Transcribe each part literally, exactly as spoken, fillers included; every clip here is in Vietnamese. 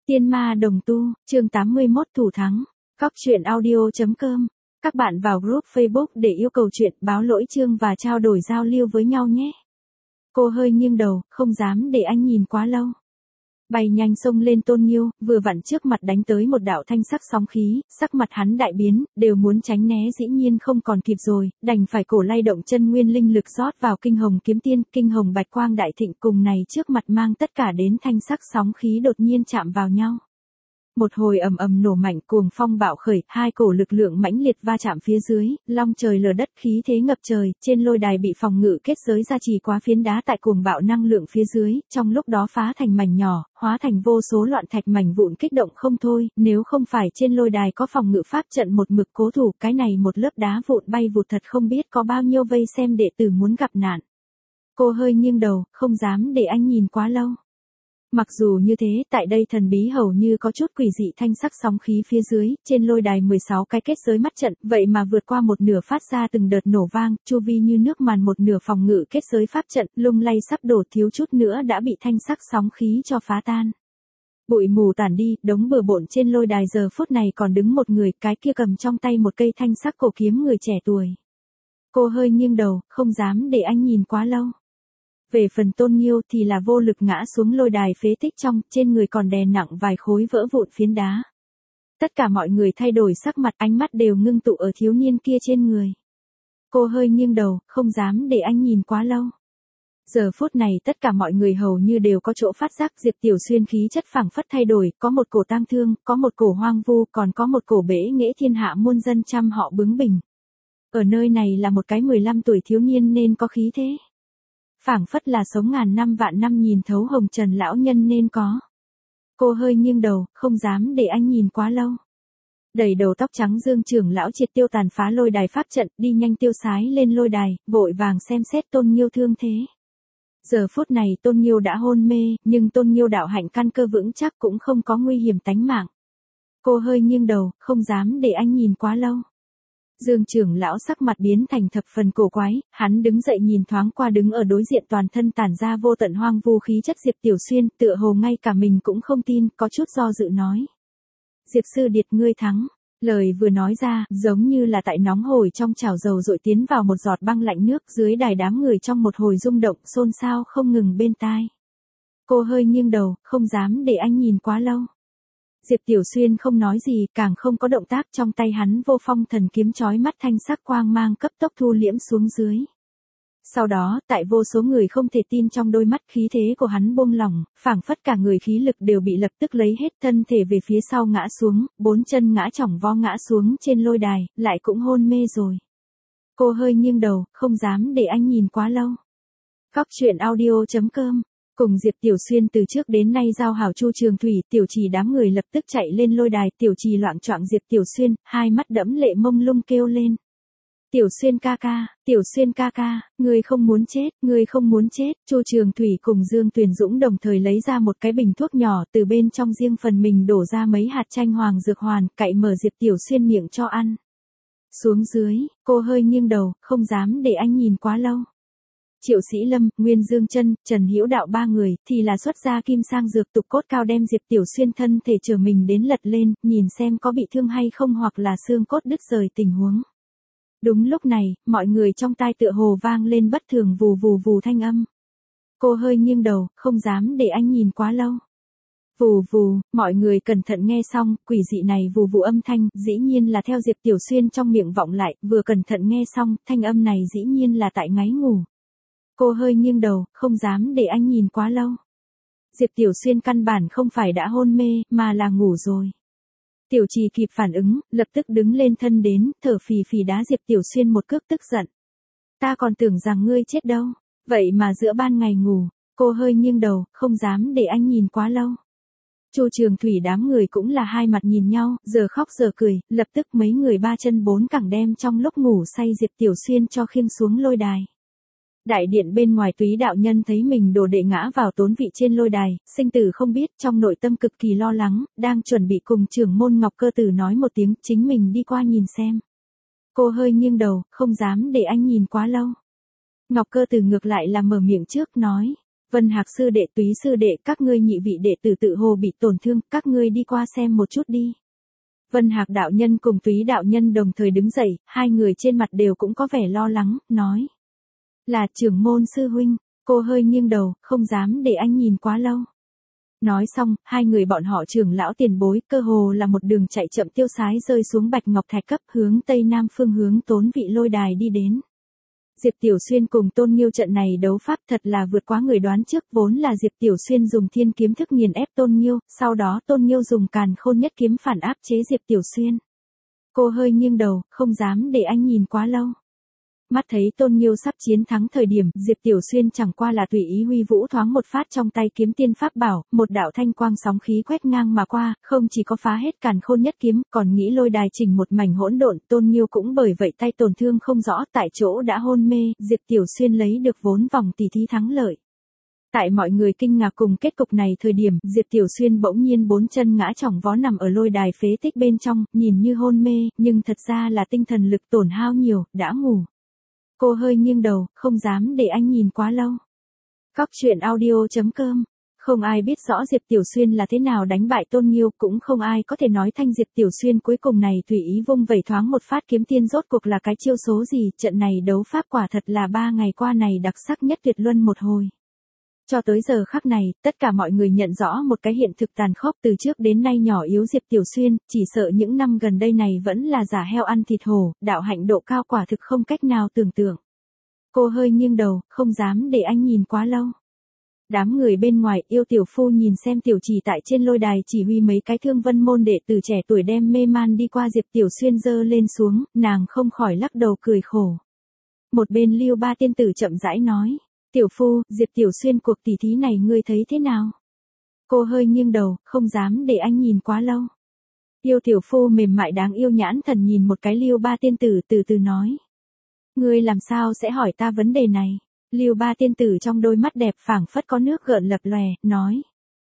Tiên ma đồng tu, chương tám mươi mốt thủ thắng. Cóc truyện audio.com. Các bạn vào group Facebook để yêu cầu chuyện, báo lỗi chương và trao đổi giao lưu với nhau nhé. Cô hơi nghiêng đầu, không dám để anh nhìn quá lâu. Bay nhanh xông lên Tôn Nghiêu, vừa vặn trước mặt đánh tới một đạo thanh sắc sóng khí, sắc mặt hắn đại biến, đều muốn tránh né dĩ nhiên không còn kịp rồi, đành phải cổ lay động chân nguyên linh lực rót vào kinh hồng kiếm tiên, kinh hồng bạch quang đại thịnh cùng này trước mặt mang tất cả đến thanh sắc sóng khí đột nhiên chạm vào nhau. Một hồi ầm ầm nổ mạnh cuồng phong bạo khởi, hai cổ lực lượng mãnh liệt va chạm phía dưới, long trời lở đất khí thế ngập trời, trên lôi đài bị phòng ngự kết giới gia trì quá phiến đá tại cuồng bạo năng lượng phía dưới, trong lúc đó phá thành mảnh nhỏ, hóa thành vô số loạn thạch mảnh vụn kích động không thôi, nếu không phải trên lôi đài có phòng ngự pháp trận một mực cố thủ, cái này một lớp đá vụn bay vụt thật không biết có bao nhiêu vây xem đệ tử muốn gặp nạn. Cô hơi nghiêng đầu, không dám để anh nhìn quá lâu. Mặc dù như thế, tại đây thần bí hầu như có chút quỷ dị thanh sắc sóng khí phía dưới, trên lôi đài mười sáu cái kết giới mắt trận, vậy mà vượt qua một nửa phát ra từng đợt nổ vang, chu vi như nước màn một nửa phòng ngự kết giới pháp trận, lung lay sắp đổ thiếu chút nữa đã bị thanh sắc sóng khí cho phá tan. Bụi mù tản đi, đống bừa bộn trên lôi đài giờ phút này còn đứng một người, cái kia cầm trong tay một cây thanh sắc cổ kiếm người trẻ tuổi. Cô hơi nghiêng đầu, không dám để anh nhìn quá lâu. Về phần Tôn Nghiêu thì là vô lực ngã xuống lôi đài phế tích trong, trên người còn đè nặng vài khối vỡ vụn phiến đá. Tất cả mọi người thay đổi sắc mặt, ánh mắt đều ngưng tụ ở thiếu niên kia trên người. Cô hơi nghiêng đầu, không dám để anh nhìn quá lâu. Giờ phút này tất cả mọi người hầu như đều có chỗ phát giác Diệp Tiểu Xuyên khí chất phảng phất thay đổi, có một cổ tang thương, có một cổ hoang vu, còn có một cổ bể nghệ thiên hạ muôn dân trăm họ bướng bỉnh. Ở nơi này là một cái mười lăm tuổi thiếu niên nên có khí thế. Phảng phất là sống ngàn năm vạn năm nhìn thấu hồng trần lão nhân nên có. Cô hơi nghiêng đầu, không dám để anh nhìn quá lâu. Đầy đầu tóc trắng Dương trưởng lão triệt tiêu tàn phá lôi đài pháp trận, đi nhanh tiêu sái lên lôi đài, vội vàng xem xét Tôn Nghiêu thương thế. Giờ phút này Tôn Nghiêu đã hôn mê, nhưng Tôn Nghiêu đạo hạnh căn cơ vững chắc cũng không có nguy hiểm tánh mạng. Cô hơi nghiêng đầu, không dám để anh nhìn quá lâu. Dương trưởng lão sắc mặt biến thành thập phần cổ quái, hắn đứng dậy nhìn thoáng qua đứng ở đối diện toàn thân tản ra vô tận hoang vu khí chất Diệp Tiểu Xuyên, tựa hồ ngay cả mình cũng không tin, có chút do dự nói. Diệp sư điệt ngươi thắng. Lời vừa nói ra, giống như là tại nóng hổi trong chảo dầu dội tiến vào một giọt băng lạnh nước, dưới đài đám người trong một hồi rung động, xôn xao không ngừng bên tai. Cô hơi nghiêng đầu, không dám để anh nhìn quá lâu. Diệp Tiểu Xuyên không nói gì, càng không có động tác, trong tay hắn vô phong thần kiếm chói mắt thanh sắc quang mang cấp tốc thu liễm xuống dưới. Sau đó, tại vô số người không thể tin trong đôi mắt khí thế của hắn buông lỏng, phảng phất cả người khí lực đều bị lập tức lấy hết, thân thể về phía sau ngã xuống, bốn chân ngã chỏng vo ngã xuống trên lôi đài, lại cũng hôn mê rồi. Cô hơi nghiêng đầu, không dám để anh nhìn quá lâu. Cóc truyện audio.com. Cùng Diệp Tiểu Xuyên từ trước đến nay giao hảo Chu Trường Thủy, Tiểu Trì đám người lập tức chạy lên lôi đài, Tiểu Trì loạng choạng Diệp Tiểu Xuyên, hai mắt đẫm lệ mông lung kêu lên. Tiểu Xuyên ca ca, Tiểu Xuyên ca ca, ngươi không muốn chết, ngươi không muốn chết. Chu Trường Thủy cùng Dương Tuyền Dũng đồng thời lấy ra một cái bình thuốc nhỏ, từ bên trong riêng phần mình đổ ra mấy hạt chanh hoàng dược hoàn, cạy mở Diệp Tiểu Xuyên miệng cho ăn. Xuống dưới, cô hơi nghiêng đầu, không dám để anh nhìn quá lâu. Triệu Sĩ Lâm, Nguyên Dương Chân, Trần Hữu Đạo ba người thì là xuất ra kim sang dược tục cốt cao đem Diệp Tiểu Xuyên thân thể trở mình đến lật lên, nhìn xem có bị thương hay không hoặc là xương cốt đứt rời tình huống. Đúng lúc này, mọi người trong tai tựa hồ vang lên bất thường vù vù vù thanh âm. Cô hơi nghiêng đầu, không dám để anh nhìn quá lâu. Vù vù, mọi người cẩn thận nghe xong, quỷ dị này vù vù âm thanh, dĩ nhiên là theo Diệp Tiểu Xuyên trong miệng vọng lại, vừa cẩn thận nghe xong, thanh âm này dĩ nhiên là tại ngáy ngủ. Cô hơi nghiêng đầu, không dám để anh nhìn quá lâu. Diệp Tiểu Xuyên căn bản không phải đã hôn mê, mà là ngủ rồi. Tiểu Trì kịp phản ứng, lập tức đứng lên thân đến, thở phì phì đá Diệp Tiểu Xuyên một cước tức giận. Ta còn tưởng rằng ngươi chết đâu, vậy mà giữa ban ngày ngủ. Cô hơi nghiêng đầu, không dám để anh nhìn quá lâu. Chu Trường Thủy đám người cũng là hai mặt nhìn nhau, giờ khóc giờ cười, lập tức mấy người ba chân bốn cẳng đem trong lúc ngủ say Diệp Tiểu Xuyên cho khiêng xuống lôi đài. Đại điện bên ngoài Túy đạo nhân thấy mình đồ đệ ngã vào tốn vị trên lôi đài, sinh tử không biết, trong nội tâm cực kỳ lo lắng, đang chuẩn bị cùng trưởng môn Ngọc Cơ Tử nói một tiếng, chính mình đi qua nhìn xem. Cô hơi nghiêng đầu, không dám để anh nhìn quá lâu. Ngọc Cơ Tử ngược lại là mở miệng trước nói, Vân Hạc sư đệ, Túy sư đệ, các ngươi nhị vị đệ tử tự hồ bị tổn thương, các ngươi đi qua xem một chút đi. Vân Hạc đạo nhân cùng Túy đạo nhân đồng thời đứng dậy, hai người trên mặt đều cũng có vẻ lo lắng, nói. Là trưởng môn sư huynh, cô hơi nghiêng đầu, không dám để anh nhìn quá lâu. Nói xong, hai người bọn họ trưởng lão tiền bối, cơ hồ là một đường chạy chậm tiêu sái rơi xuống Bạch Ngọc Thạch cấp hướng tây nam phương hướng Tốn Vị Lôi Đài đi đến. Diệp Tiểu Xuyên cùng Tôn Nghiêu trận này đấu pháp thật là vượt quá người đoán trước, vốn là Diệp Tiểu Xuyên dùng thiên kiếm thức nghiền ép Tôn Nghiêu, sau đó Tôn Nghiêu dùng càn khôn nhất kiếm phản áp chế Diệp Tiểu Xuyên. Cô hơi nghiêng đầu, không dám để anh nhìn quá lâu. Mắt thấy Tôn Nghiêu sắp chiến thắng thời điểm, Diệp Tiểu Xuyên chẳng qua là tùy ý huy vũ thoáng một phát trong tay kiếm tiên pháp bảo, một đạo thanh quang sóng khí quét ngang mà qua, không chỉ có phá hết càn khôn nhất kiếm, còn nghĩ lôi đài chỉnh một mảnh hỗn độn, Tôn Nghiêu cũng bởi vậy tay tổn thương không rõ, tại chỗ đã hôn mê, Diệp Tiểu Xuyên lấy được vốn vòng tỷ thí thắng lợi. Tại mọi người kinh ngạc cùng kết cục này thời điểm, Diệp Tiểu Xuyên bỗng nhiên bốn chân ngã chỏng vó nằm ở lôi đài phế tích bên trong, nhìn như hôn mê, nhưng thật ra là tinh thần lực tổn hao nhiều, đã ngủ. Cô hơi nghiêng đầu, không dám để anh nhìn quá lâu. Cóc truyện audio chấm com. Không ai biết rõ Diệp Tiểu Xuyên là thế nào đánh bại Tôn Nghiêu, cũng không ai có thể nói thanh Diệp Tiểu Xuyên cuối cùng này tùy ý vung vẩy thoáng một phát kiếm tiên rốt cuộc là cái chiêu số gì, trận này đấu pháp quả thật là ba ngày qua này đặc sắc nhất tuyệt luân một hồi. Cho tới giờ khắc này, tất cả mọi người nhận rõ một cái hiện thực tàn khốc, từ trước đến nay nhỏ yếu Diệp Tiểu Xuyên, chỉ sợ những năm gần đây này vẫn là giả heo ăn thịt hổ, đạo hạnh độ cao quả thực không cách nào tưởng tượng. Cô hơi nghiêng đầu, không dám để anh nhìn quá lâu. Đám người bên ngoài, Yêu tiểu phu nhìn xem Tiểu Chỉ tại trên lôi đài chỉ huy mấy cái thương vân môn đệ tử trẻ tuổi đem mê man đi qua Diệp Tiểu Xuyên giơ lên xuống, nàng không khỏi lắc đầu cười khổ. Một bên Lưu Ba tiên tử chậm rãi nói. Tiểu phu, Diệp Tiểu Xuyên cuộc tỷ thí này ngươi thấy thế nào? Cô hơi nghiêng đầu, không dám để anh nhìn quá lâu. Yêu tiểu phu mềm mại đáng yêu nhãn thần nhìn một cái Lưu Ba tiên tử từ từ nói. Ngươi làm sao sẽ hỏi ta vấn đề này? Lưu Ba tiên tử trong đôi mắt đẹp phảng phất có nước gợn lập lòe, nói.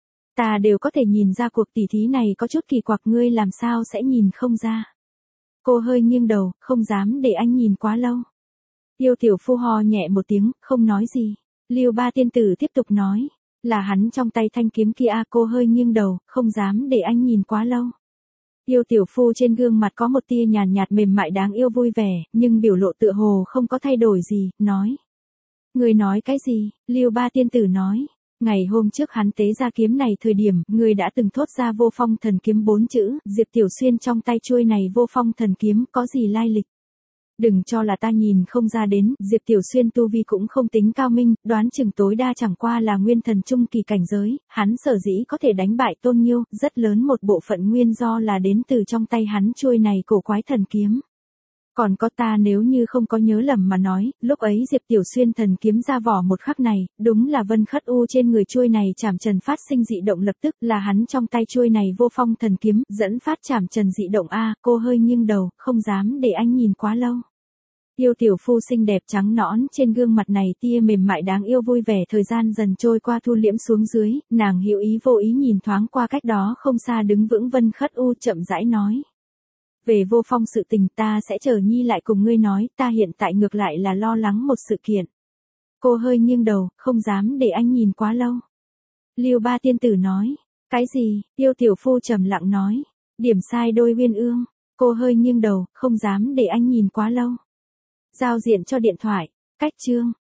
Ta đều có thể nhìn ra cuộc tỷ thí này có chút kỳ quặc, ngươi làm sao sẽ nhìn không ra? Cô hơi nghiêng đầu, không dám để anh nhìn quá lâu. Yêu tiểu phu ho nhẹ một tiếng, không nói gì. Lưu Ba tiên tử tiếp tục nói. Là hắn trong tay thanh kiếm kia. Cô hơi nghiêng đầu, không dám để anh nhìn quá lâu. Yêu tiểu phu trên gương mặt có một tia nhàn nhạt mềm mại đáng yêu vui vẻ, nhưng biểu lộ tựa hồ không có thay đổi gì, nói. Người nói cái gì? Lưu Ba tiên tử nói. Ngày hôm trước hắn tế ra kiếm này thời điểm, người đã từng thốt ra vô phong thần kiếm bốn chữ, Diệp Tiểu Xuyên trong tay chuôi này vô phong thần kiếm có gì lai lịch? Đừng cho là ta nhìn không ra đến, Diệp Tiểu Xuyên tu vi cũng không tính cao minh, đoán chừng tối đa chẳng qua là nguyên thần trung kỳ cảnh giới, hắn sở dĩ có thể đánh bại Tôn Nghiêu, rất lớn một bộ phận nguyên do là đến từ trong tay hắn chuôi này cổ quái thần kiếm. Còn có ta nếu như không có nhớ lầm mà nói, lúc ấy Diệp Tiểu Xuyên thần kiếm ra vỏ một khắc này, đúng là Vân Khất U trên người chuôi này chảm trần phát sinh dị động, lập tức là hắn trong tay chuôi này vô phong thần kiếm, dẫn phát chảm trần dị động. A, cô hơi nghiêng đầu, không dám để anh nhìn quá lâu. Yêu tiểu phu xinh đẹp trắng nõn trên gương mặt này tia mềm mại đáng yêu vui vẻ, thời gian dần trôi qua thu liễm xuống dưới, nàng hữu ý vô ý nhìn thoáng qua cách đó không xa đứng vững Vân Khất U, chậm rãi nói. Về vô phong sự tình ta sẽ chờ nhi lại cùng ngươi nói, ta hiện tại ngược lại là lo lắng một sự kiện. Cô hơi nghiêng đầu, không dám để anh nhìn quá lâu. Lưu Ba tiên tử nói. Cái gì? Yêu tiểu phu trầm lặng nói. Điểm sai đôi uyên ương. Cô hơi nghiêng đầu, không dám để anh nhìn quá lâu. Giao diện cho điện thoại. Cách chương.